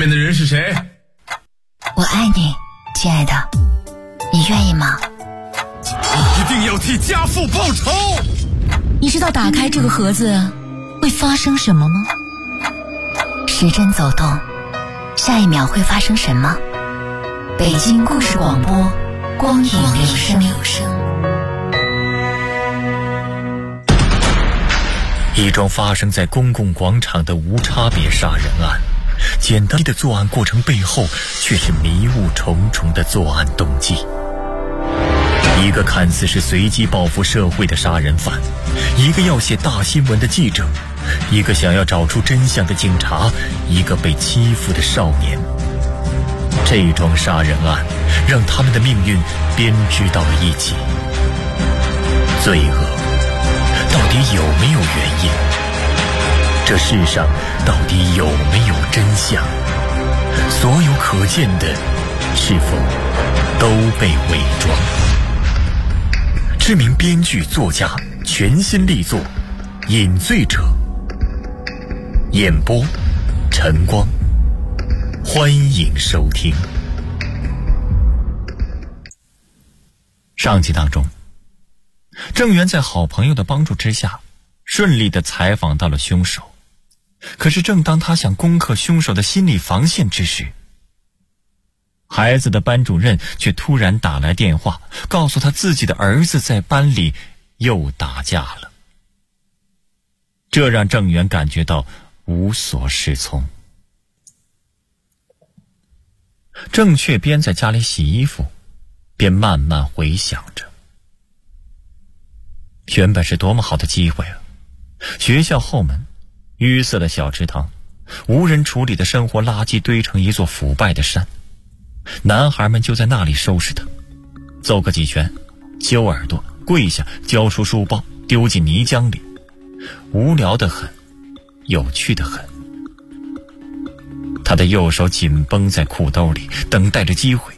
面的人是谁？ 我爱你，亲爱的，你愿意吗？ 你一定要替家父报仇！ 你知道打开这个盒子会发生什么吗？时针走动，下一秒会发生什么？北京故事广播，光影留声。 一桩发生在公共广场的无差别杀人案，简单的作案过程背后却是迷雾重重的作案动机。一个看似是随机报复社会的杀人犯，一个要写大新闻的记者，一个想要找出真相的警察，一个被欺负的少年。这桩杀人案让他们的命运编织到了一起。罪恶到底有没有原因？这世上到底有没有真相？所有可见的是否都被伪装？知名编剧作家全新力作《饮醉者》，演播晨光，欢迎收听。上集当中，郑源在好朋友的帮助之下，顺利地采访到了凶手。可是正当他想攻克凶手的心理防线之时，孩子的班主任却突然打来电话，告诉他自己的儿子在班里又打架了。这让郑源感觉到无所适从。郑却边在家里洗衣服，边慢慢回想着，原本是多么好的机会啊！学校后门，淤塞的小池塘，无人处理的生活垃圾堆成一座腐败的山。男孩们就在那里收拾它，揍个几拳，揪耳朵，跪下，交出书包，丢进泥浆里，无聊得很，有趣得很。他的右手紧绷在裤兜里，等待着机会。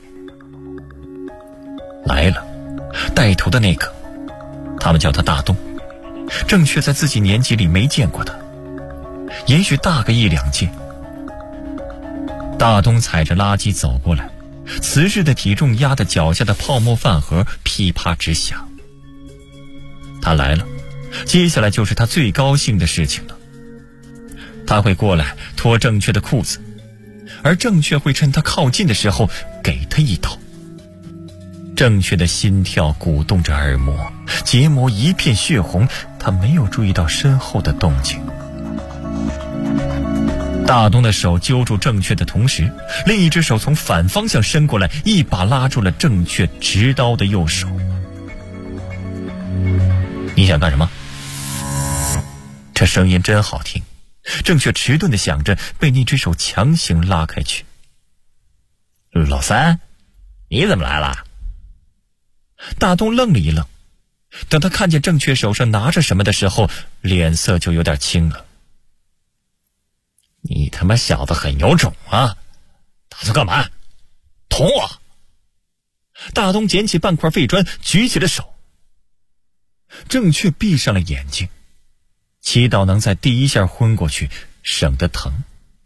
来了，带头的那个，他们叫他大东。郑却在自己年纪里没见过他，也许大个一两届。大东踩着垃圾走过来，瓷实的体重压得脚下的泡沫饭盒噼啪直响。他来了，接下来就是他最高兴的事情了。他会过来脱郑却的裤子，而郑却会趁他靠近的时候给他一刀。郑却的心跳鼓动着耳膜，结膜一片血红，他没有注意到身后的动静。大东的手揪住郑却的同时，另一只手从反方向伸过来，一把拉住了郑却持刀的右手。你想干什么？这声音真好听。郑却迟钝地想着，被那只手强行拉开去。老三，你怎么来了？大东愣了一愣，等他看见郑却手上拿着什么的时候，脸色就有点青了。你他妈小子很有种啊！打算干嘛？捅我！大东捡起半块废砖，举起了手。郑却闭上了眼睛，祈祷能在第一下昏过去，省得疼。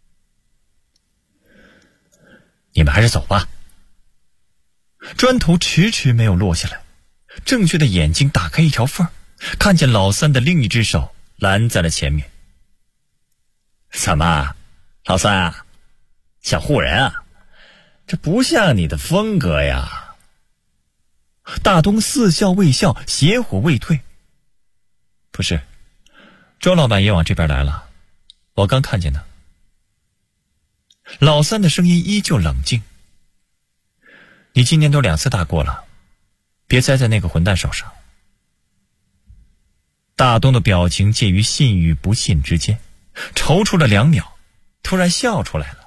你们还是走吧。砖头迟迟没有落下来，郑却的眼睛打开一条缝，看见老三的另一只手拦在了前面。怎么，老三啊，想护人啊？这不像你的风格呀。大东似笑未笑，邪火未退。不是，周老板也往这边来了，我刚看见他。老三的声音依旧冷静。你今年都2次大过了，别栽在那个混蛋手上。大东的表情介于信与不信之间，踌躇了2秒，突然笑出来了。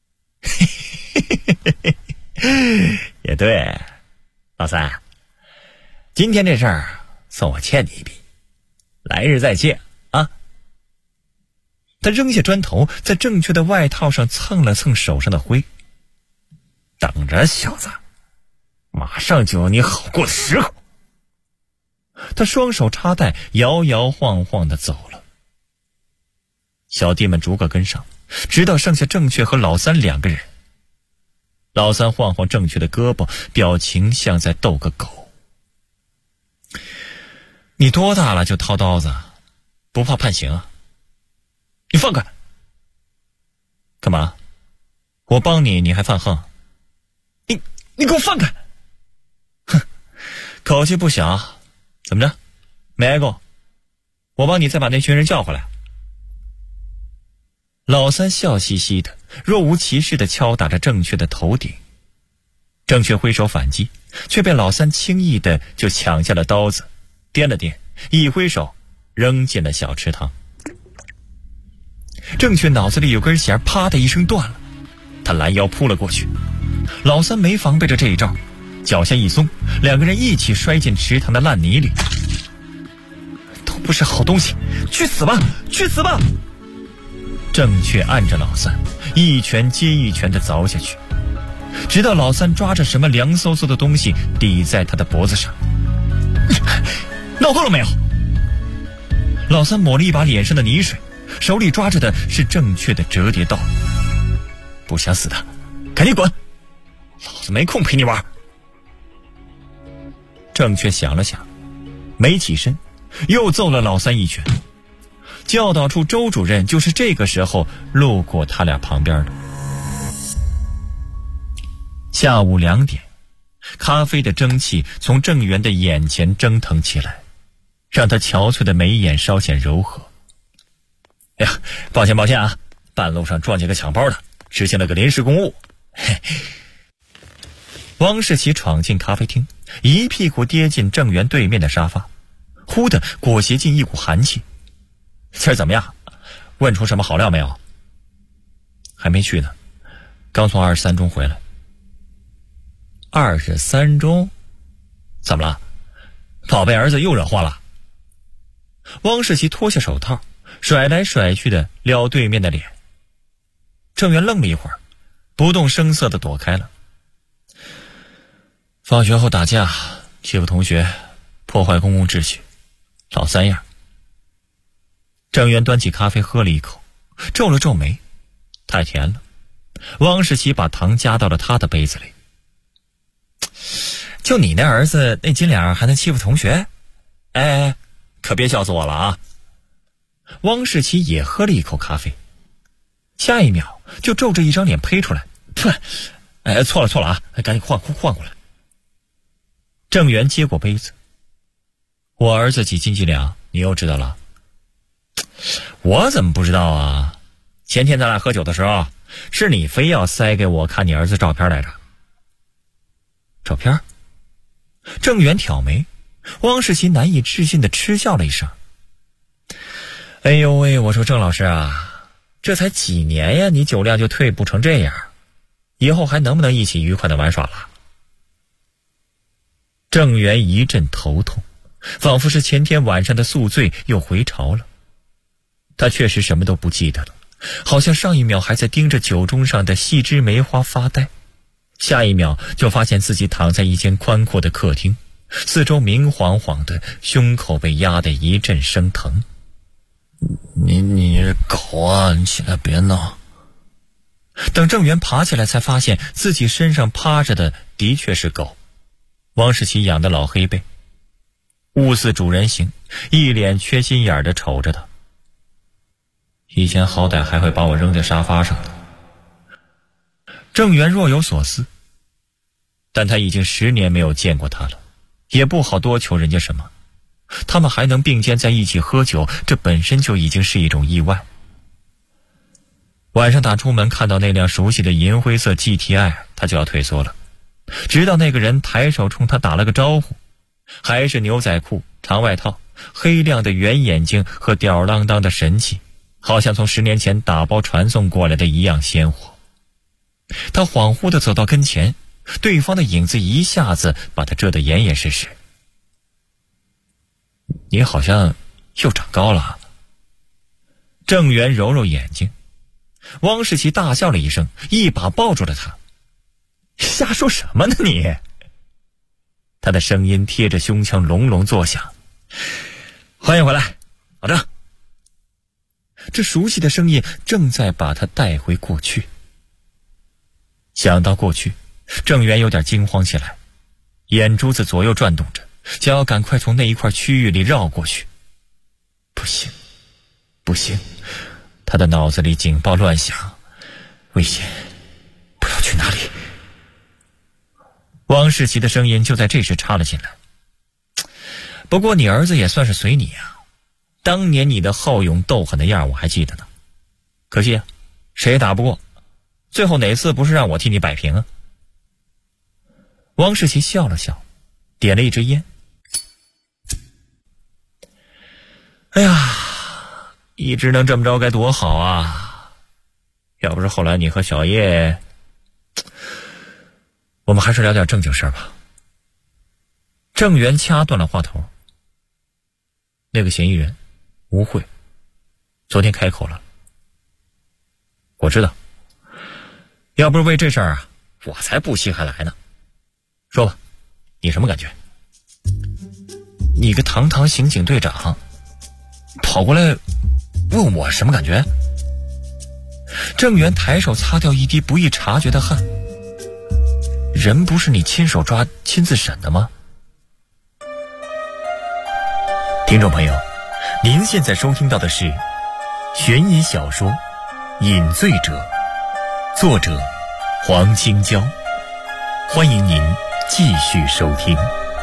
也对，老三，今天这事儿算我欠你一笔，来日再见啊。他扔下砖头，在郑却的外套上蹭了蹭手上的灰。等着，小子，马上就有你好过的时候。他双手插袋，摇摇晃晃地走了。小弟们逐个跟上， 直到剩下郑确和老三2个人。老三晃晃郑确的胳膊，表情像在逗个狗。你多大了就掏刀子，不怕判刑啊？你放开！干嘛？我帮你，你还犯横？你给我放开！哼，口气不小，怎么着？没挨够？我帮你再把那群人叫回来。老三笑嘻嘻的，若无其事的敲打着郑确的头顶。郑确挥手反击，却被老三轻易的就抢下了刀子，掂了掂，一挥手扔进了小池塘。郑确脑子里有根弦啪的一声断了，他拦腰扑了过去。老三没防备着这一招，脚下一松，2个人一起摔进池塘的烂泥里。都不是好东西，去死吧，去死吧！郑确按着老三，一拳接一拳地凿下去，直到老三抓着什么凉飕飕的东西抵在他的脖子上。闹够了没有？老三抹了一把脸上的泥水，手里抓着的是正确的折叠刀。不想死的赶紧滚，老子没空陪你玩。正确想了想，没起身，又揍了老三一拳。教导处周主任就是这个时候路过他俩旁边的。下午2点，咖啡的蒸汽从郑源的眼前蒸腾起来，让他憔悴的眉眼稍显柔和。哎呀，抱歉啊，半路上撞见个抢包的，实现了个临时公务。汪世奇闯进咖啡厅，一屁股跌进郑源对面的沙发，忽地裹挟进一股寒气。今儿怎么样？问出什么好料没有？还没去呢，刚从23中回来。23中？怎么了？宝贝儿子又惹祸了？汪世奇脱下手套，甩来甩去的撩对面的脸。郑源愣了一会儿，不动声色地躲开了。放学后打架，欺负同学，破坏公共秩序，老3样。郑源端起咖啡喝了一口，皱了皱眉，太甜了。汪世奇把糖加到了他的杯子里。就你那儿子那斤两还能欺负同学？哎，可别笑死我了啊！汪世奇也喝了一口咖啡，下一秒就皱着一张脸呸出来：错了啊，赶紧换过来。郑源接过杯子：我儿子几斤几两，你又知道了？我怎么不知道啊？前天咱俩喝酒的时候，是你非要塞给我看你儿子照片来着。照片？郑源挑眉，汪世奇难以置信地嗤笑了一声。哎呦喂，我说郑老师啊，这才几年呀，你酒量就退步成这样，以后还能不能一起愉快地玩耍了？郑源一阵头痛，仿佛是前天晚上的宿醉又回潮了。他确实什么都不记得了，好像上一秒还在盯着酒盅上的细枝梅花发呆，下一秒就发现自己躺在一间宽阔的客厅，四周明晃晃的，胸口被压得一阵生疼。你狗啊，你起来别闹。等郑源爬起来才发现自己身上趴着的的确是狗，汪世奇养的老黑背，物似主人形，一脸缺心眼的瞅着他。以前好歹还会把我扔在沙发上的。郑源若有所思，但他已经10年没有见过他了，也不好多求人家什么。他们还能并肩在一起喝酒，这本身就已经是一种意外。晚上打出门看到那辆熟悉的银灰色 GTI， 他就要退缩了，直到那个人抬手冲他打了个招呼，还是牛仔裤、长外套，黑亮的圆眼睛和吊儿郎当的神气，好像从10年前打包传送过来的一样鲜活。他恍惚地走到跟前，对方的影子一下子把他遮得严严实实。你好像又长高了。郑源揉揉眼睛，汪世奇大笑了一声，一把抱住了他。瞎说什么呢你？他的声音贴着胸腔隆隆作响。欢迎回来，老郑。 这熟悉的声音正在把他带回过去。想到过去，郑源有点惊慌起来，眼珠子左右转动着，想要赶快从那一块区域里绕过去。不行，不行，他的脑子里警报乱响，危险，不要去哪里。汪世奇的声音就在这时插了进来。不过你儿子也算是随你啊，当年你的好勇斗狠的样我还记得呢，可惜啊，谁也打不过，最后哪次不是让我替你摆平啊？汪世奇笑了笑，点了一支烟。哎呀，一直能这么着该多好啊，要不是后来你和小叶，我们还是聊点正经事儿吧。郑源掐断了话头。那个嫌疑人吴慧昨天开口了，我知道，要不是为这事儿啊，我才不稀罕来呢。说吧，你什么感觉？你个堂堂刑警队长跑过来问我什么感觉？郑源抬手擦掉一滴不易察觉的汗。人不是你亲手抓亲自审的吗？听众朋友，您现在收听到的是悬疑小说《饮醉者》，作者黄青椒，欢迎您继续收听。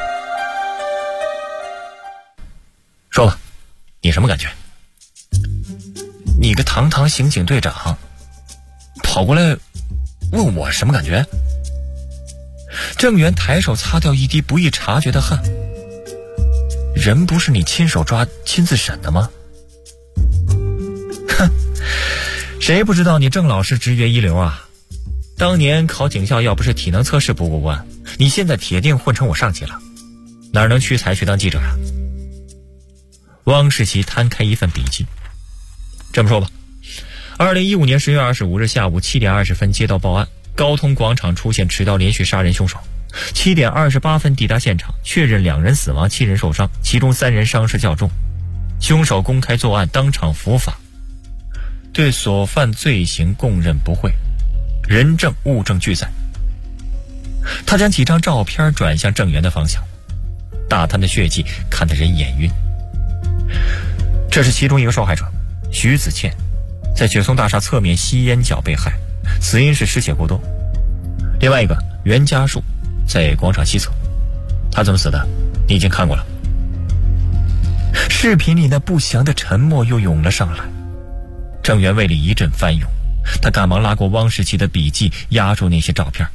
说吧，你什么感觉？你个堂堂刑警队长跑过来问我什么感觉？郑源抬手擦掉一滴不易察觉的汗。人不是你亲手抓亲自审的吗？哼，谁不知道你郑老师职业一流啊，当年考警校要不是体能测试不过关，你现在铁定混成我上级了，哪能屈才去当记者啊？汪世奇摊开一份笔记。这么说吧，2015年10月25日下午7点20分接到报案，高通广场出现持刀连续杀人凶手。7点28分抵达现场，确认2人死亡7人受伤，其中3人伤势较重。凶手公开作案，当场伏法，对所犯罪行供认不讳，人证物证俱在。他将几张照片转向郑源的方向，大滩的血迹看得人眼晕。这是其中一个受害者徐子倩，在雪松大厦侧面吸烟角被害，死因是失血过多。另外一个袁家树在广场西侧，他怎么死的你已经看过了。视频里那不祥的沉默又涌了上来，郑源胃里一阵翻涌，他赶忙拉过汪世奇的笔记，压住那些照片。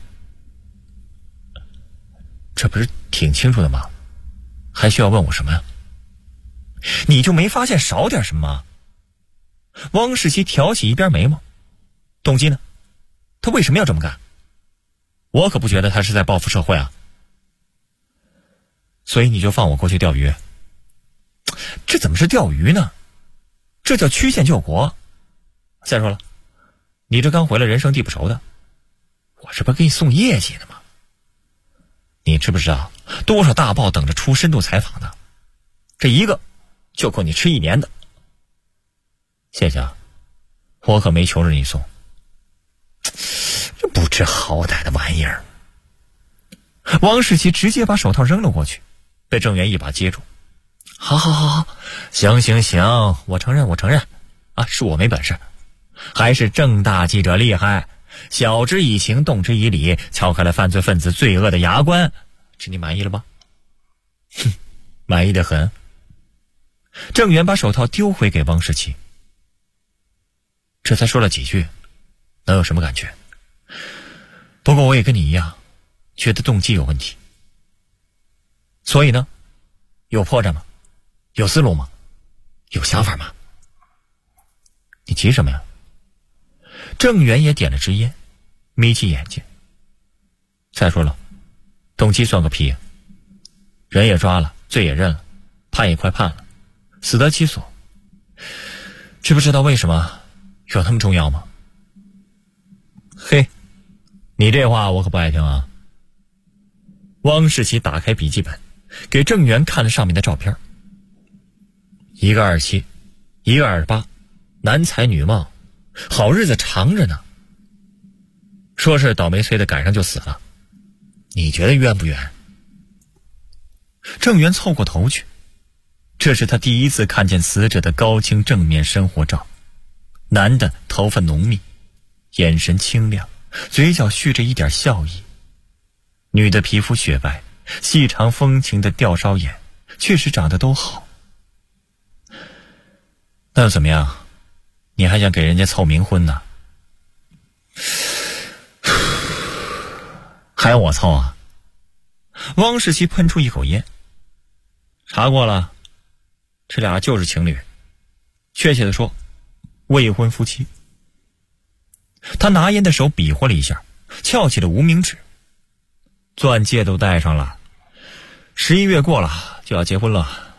这不是挺清楚的吗？还需要问我什么呀？你就没发现少点什么吗？汪世奇挑起一边眉毛，动机呢？他为什么要这么干？我可不觉得他是在报复社会啊。所以你就放我过去钓鱼？这怎么是钓鱼呢？这叫曲线救国。再说了，你这刚回来人生地不熟的，我这不给你送业绩呢吗？你知不知道多少大报等着出深度采访呢？这一个就够你吃1年的。谢谢啊，我可没求着你送。这不知好歹的玩意儿。汪世奇直接把手套扔了过去，被郑源一把接住。好，行，我承认啊，是我没本事，还是郑大记者厉害，晓之以情，动之以理，撬开了犯罪分子罪恶的牙关。这你满意了吧？哼，满意得很。郑源把手套丢回给汪世奇。这才说了几句，能有什么感觉？不过我也跟你一样，觉得动机有问题。所以呢，有破绽吗？有思路吗？有想法吗？你急什么呀？郑源也点了支烟，眯起眼睛。再说了，动机算个屁呀！人也抓了，罪也认了，判也快判了，死得其所。知不知道为什么有那么重要吗？嘿，你这话我可不爱听啊。汪世奇打开笔记本，给郑源看了上面的照片，一个27，一个28， 男才女貌，好日子长着呢。说是倒霉催的赶上就死了，你觉得冤不冤？郑源凑过头去，这是他第一次看见死者的高清正面生活照。男的头发浓密，眼神清亮，嘴角蓄着一点笑意。女的皮肤雪白，细长风情的吊梢眼，确实长得都好。那又怎么样？你还想给人家凑冥婚呢？还要我凑啊？汪世奇喷出一口烟。查过了，这俩就是情侣，确切的说，未婚夫妻。他拿烟的手比划了一下，翘起了无名指。钻戒都戴上了，11月过了就要结婚了。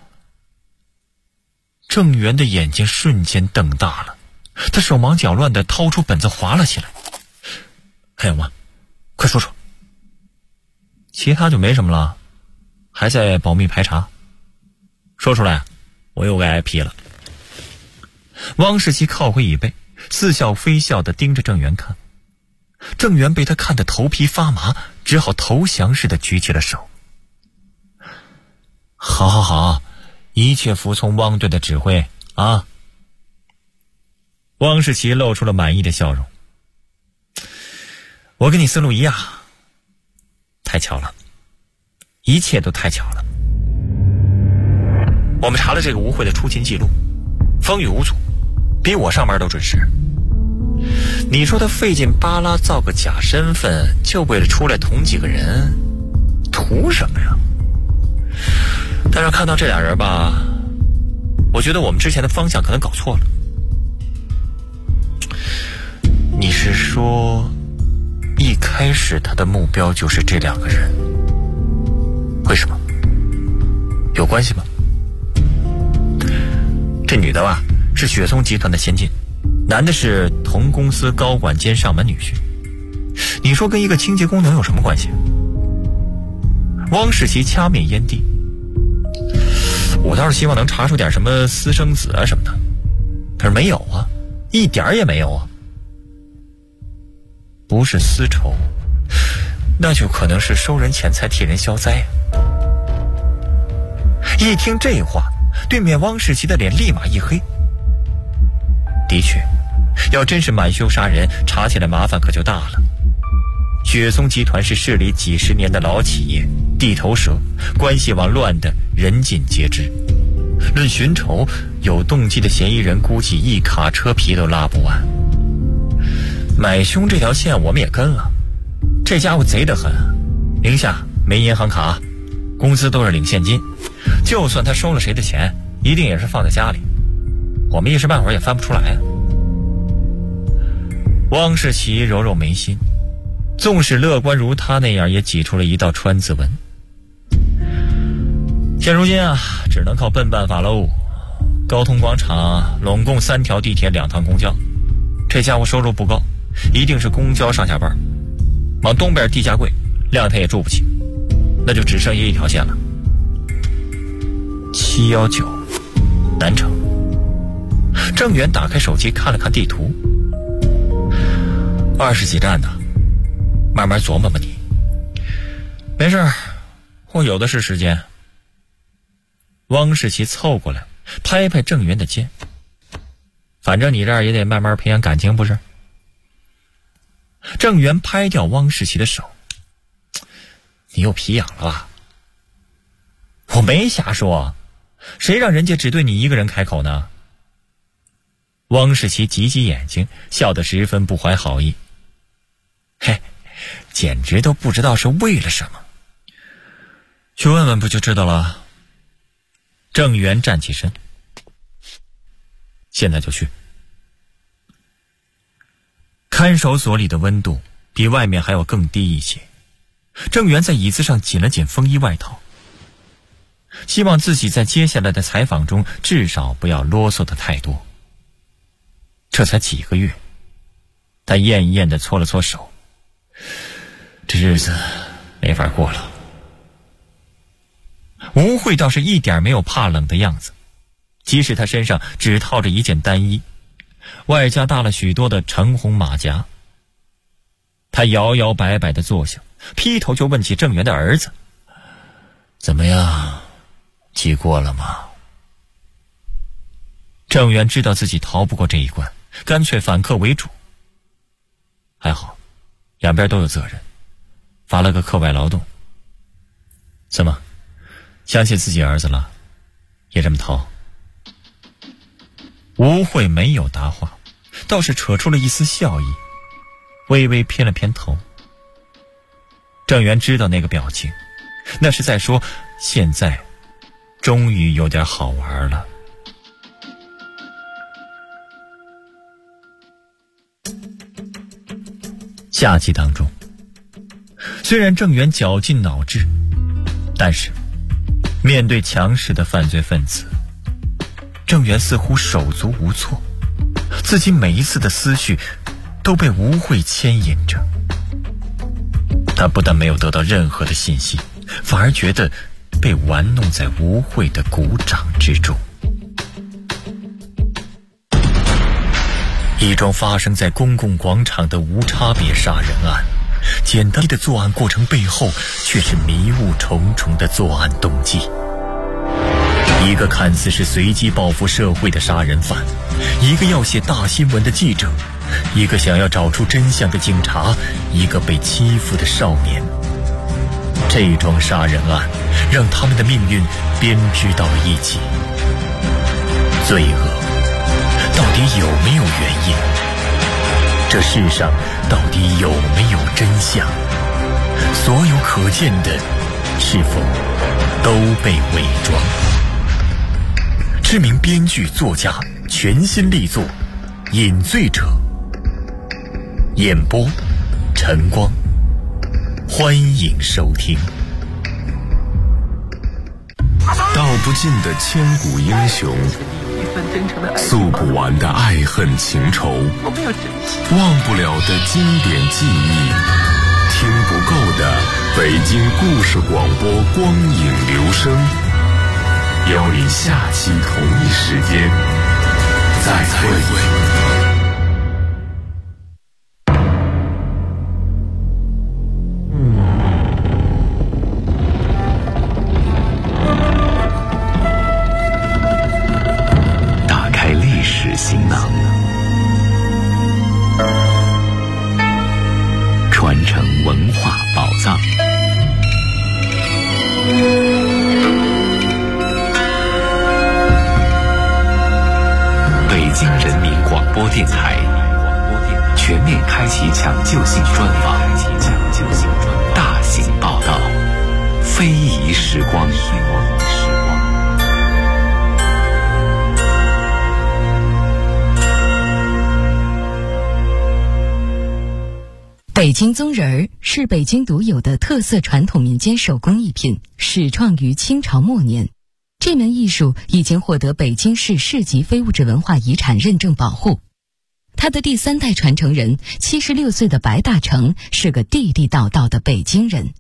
郑源的眼睛瞬间瞪大了，他手忙脚乱地掏出本子划了起来。还有吗？快说说。其他就没什么了，还在保密排查。说出来，我又该批了。汪世奇靠回椅背，似笑非笑地盯着郑源看。郑源被他看得头皮发麻，只好投降似的举起了手。好好好，一切服从汪队的指挥啊！汪世奇露出了满意的笑容。我跟你思路一样，太巧了，一切都太巧了。我们查了这个吴慧的出勤记录，风雨无阻，比我上班都准时。你说他费劲巴拉造个假身份，就为了出来捅几个人，图什么呀？但是看到这俩人吧，我觉得我们之前的方向可能搞错了。你是说一开始他的目标就是这两个人？为什么？有关系吗？这女的吧，是雪松集团的千金，男的是同公司高管兼上门女婿。你说跟一个清洁工能有什么关系？汪世奇掐灭烟蒂。我倒是希望能查出点什么私生子啊什么的，可是没有啊，一点也没有啊。不是私仇，那就可能是收人钱财替人消灾啊。一听这话，对面汪世奇的脸立马一黑。的确，要真是买凶杀人，查起来麻烦可就大了。雪松集团是市里几十年的老企业，地头蛇，关系网乱的人尽皆知。论寻仇，有动机的嫌疑人估计一卡车皮都拉不完。买凶这条线我们也跟了，这家伙贼得很，名下没银行卡，工资都是领现金，就算他收了谁的钱，一定也是放在家里，我们一时半会儿也翻不出来啊。汪世奇揉揉眉心，纵使乐观如他那样，也挤出了一道川字纹。现如今啊，只能靠笨办法喽。高通广场拢共3条地铁2趟公交，这家伙收入不高，一定是公交上下班。往东边地价贵，谅他也住不起，那就只剩下一条线了。719南城。郑源打开手机看了看地图，20几站呢，慢慢琢磨吧你。没事，我有的是时间。汪世奇凑过来拍拍郑源的肩，反正你这儿也得慢慢培养感情不是？郑源拍掉汪世奇的手，你又皮痒了吧？我没瞎说，谁让人家只对你一个人开口呢？汪世奇挤挤眼睛，笑得十分不怀好意。嘿，简直都不知道是为了什么。去问问不就知道了。郑源站起身，现在就去。看守所里的温度比外面还要更低一些，郑源在椅子上紧了紧风衣外套，希望自己在接下来的采访中至少不要啰嗦的太多。这才几个月，他厌厌地搓了搓手，这日子没法过了。吴慧倒是一点没有怕冷的样子，即使他身上只套着一件单衣， 外加大了许多的橙红马甲。他摇摇摆摆地坐下，劈头就问起郑源的儿子：“怎么样，记过了吗？”郑源知道自己逃不过这一关，干脆反客为主。还好，两边都有责任，罚了个课外劳动。怎么，相信自己儿子了，也这么逃？吴慧没有答话，倒是扯出了一丝笑意，微微偏了偏头。郑源知道那个表情，那是在说现在终于有点好玩了。下集当中，虽然郑源绞尽脑汁，但是面对强势的犯罪分子，郑源似乎手足无措，自己每一次的思绪都被吴慧牵引着。他不但没有得到任何的信息，反而觉得被玩弄在吴慧的鼓掌之中。一桩发生在公共广场的无差别杀人案，简单的作案过程背后却是迷雾重重的作案动机。一个看似是随机报复社会的杀人犯，一个要写大新闻的记者，一个想要找出真相的警察，一个被欺负的少年。这桩杀人案让他们的命运编织到了一起。罪恶到底有没有原因？这世上到底有没有真相？所有可见的是否都被伪装？知名编剧作家全新力作《饮醉者》，演播晨光，欢迎收听。 道不尽的千古英雄，诉不完的爱恨情仇，忘不了的经典记忆，听不够的北京故事广播光影留声，邀你下期同一时间再会。行囊，传承文化宝藏。北京人民广播电台全面开启抢救性专访，大型报道，非遗时光。 北京宗人儿是北京独有的特色传统民间手工艺品，始创于清朝末年。这门艺术已经获得北京市市级非物质文化遗产认证保护。他的第3代传承人76岁的白大成是个地地道道的北京人。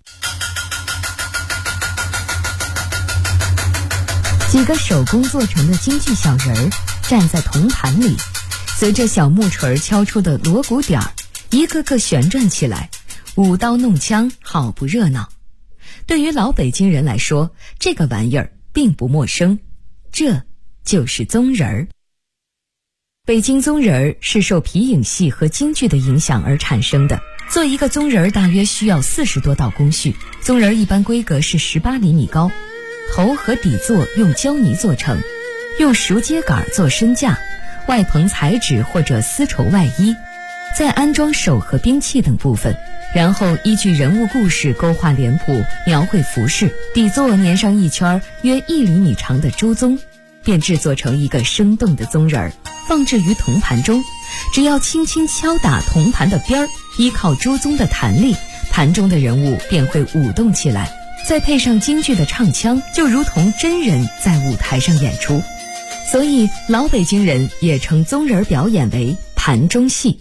几个手工做成的京剧小人儿站在铜盘里，随着小木锤敲出的锣鼓点儿，一个个旋转起来，舞刀弄枪，好不热闹。对于老北京人来说，这个玩意儿并不陌生，这就是宗人儿。北京宗人儿是受皮影戏和京剧的影响而产生的。做一个宗人儿大约需要40多道工序。宗人儿一般规格是18厘米高，头和底座用胶泥做成，用熟秸秆做身架，外棚彩纸或者丝绸外衣，再安装手和兵器等部分，然后依据人物故事勾画脸谱，描绘服饰，底座粘上一圈约1厘米长的朱宗，便制作成一个生动的宗人儿，放置于铜盘中。只要轻轻敲打铜盘的边儿，依靠朱宗的弹力，盘中的人物便会舞动起来，再配上京剧的唱腔，就如同真人在舞台上演出。所以老北京人也称宗人表演为盘中戏。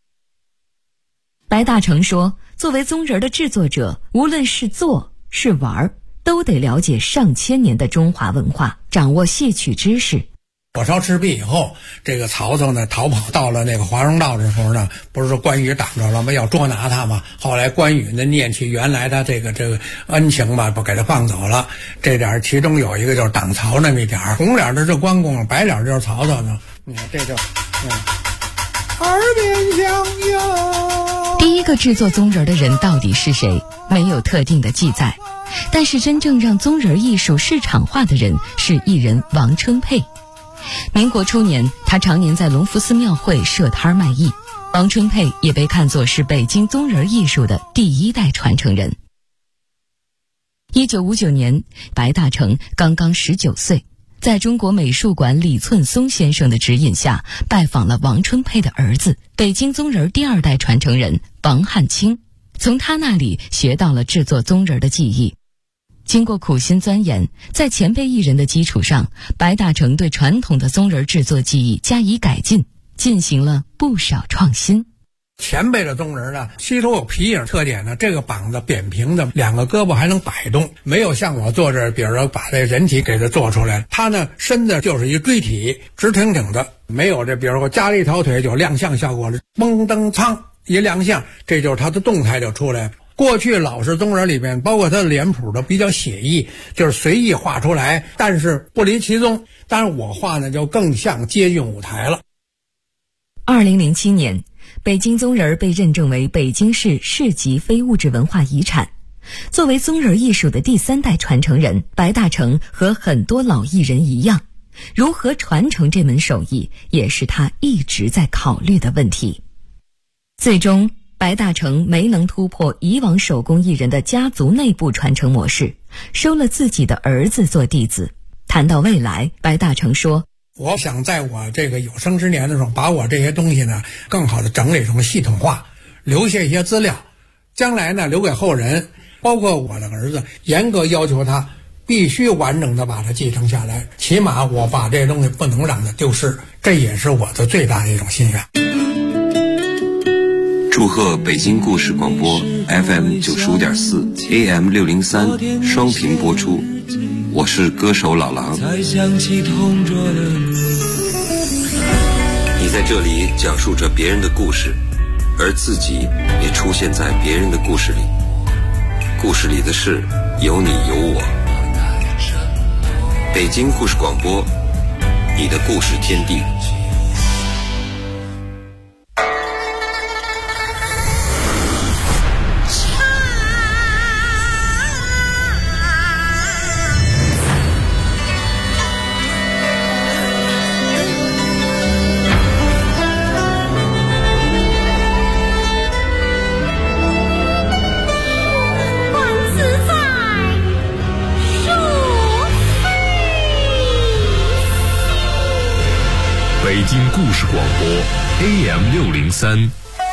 白大成说，作为宗人的制作者，无论是做是玩，都得了解上千年的中华文化，掌握戏曲知识。 火烧赤壁以后，这个曹操呢逃跑到了那个华容道的时候呢，不是说关羽挡着了吗？要捉拿他嘛。后来关羽呢念起原来的这个恩情吧，不给他放走了。这点其中有一个就是挡曹那么一点，红脸的是关公，白脸就是曹操呢。你看这就耳边响哟。 第一个制作宗人的人到底是谁？没有特定的记载，但是真正让宗人艺术市场化的人是艺人王春佩。民国初年，他常年在隆福寺庙会设摊卖艺。王春佩也被看作是北京宗人艺术的第一代传承人。1959年，白大成刚刚19岁，在中国美术馆李寸松先生的指引下，拜访了王春佩的儿子，北京宗人第二代传承人王汉卿，从他那里学到了制作宗人的技艺。经过苦心钻研，在前辈艺人的基础上，白大成对传统的宗人制作技艺加以改进，进行了不少创新。 前辈的宗人呢，膝头有皮影特点呢，这个膀子扁平的，两个胳膊还能摆动，没有像我做这，比如说把这人体给它做出来。他呢，身子就是一锥体，直挺挺的，没有这，比如说加了一条腿就亮相效果了，嘣噔噌一亮相，这就是他的动态就出来。过去老式宗人里面，包括他的脸谱都比较写意，就是随意画出来，但是不离其宗。当然我画呢就更像接近舞台了。 2007年，北京宗人被认证为北京市市级非物质文化遗产。作为宗人艺术的第三代传承人，白大成和很多老艺人一样，如何传承这门手艺，也是他一直在考虑的问题。最终，白大成没能突破以往手工艺人的家族内部传承模式，收了自己的儿子做弟子。谈到未来，白大成说， 我想在我这个有生之年的时候，把我这些东西呢更好的整理成系统化，留下一些资料，将来呢留给后人，包括我的儿子，严格要求他必须完整的把它继承下来，起码我把这些东西不能让它丢失，这也是我的最大的一种心愿。 祝贺北京故事广播 FM 95.4 AM 603双频播出，我是歌手老狼。你在这里讲述着别人的故事，而自己也出现在别人的故事里，故事里的事有你有我。北京故事广播，你的故事天地。 北京故事广播 AM 603，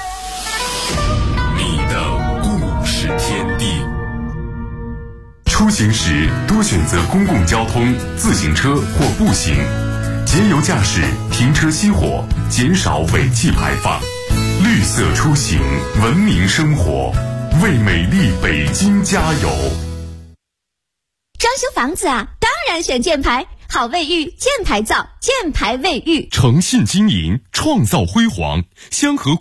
你的故事天地。出行时多选择公共交通、自行车或步行，节油驾驶，停车熄火，减少尾气排放。绿色出行，文明生活，为美丽北京加油。 装修房子啊，当然选箭牌。好卫浴，箭牌造，箭牌卫浴， 诚信经营，创造辉煌。香河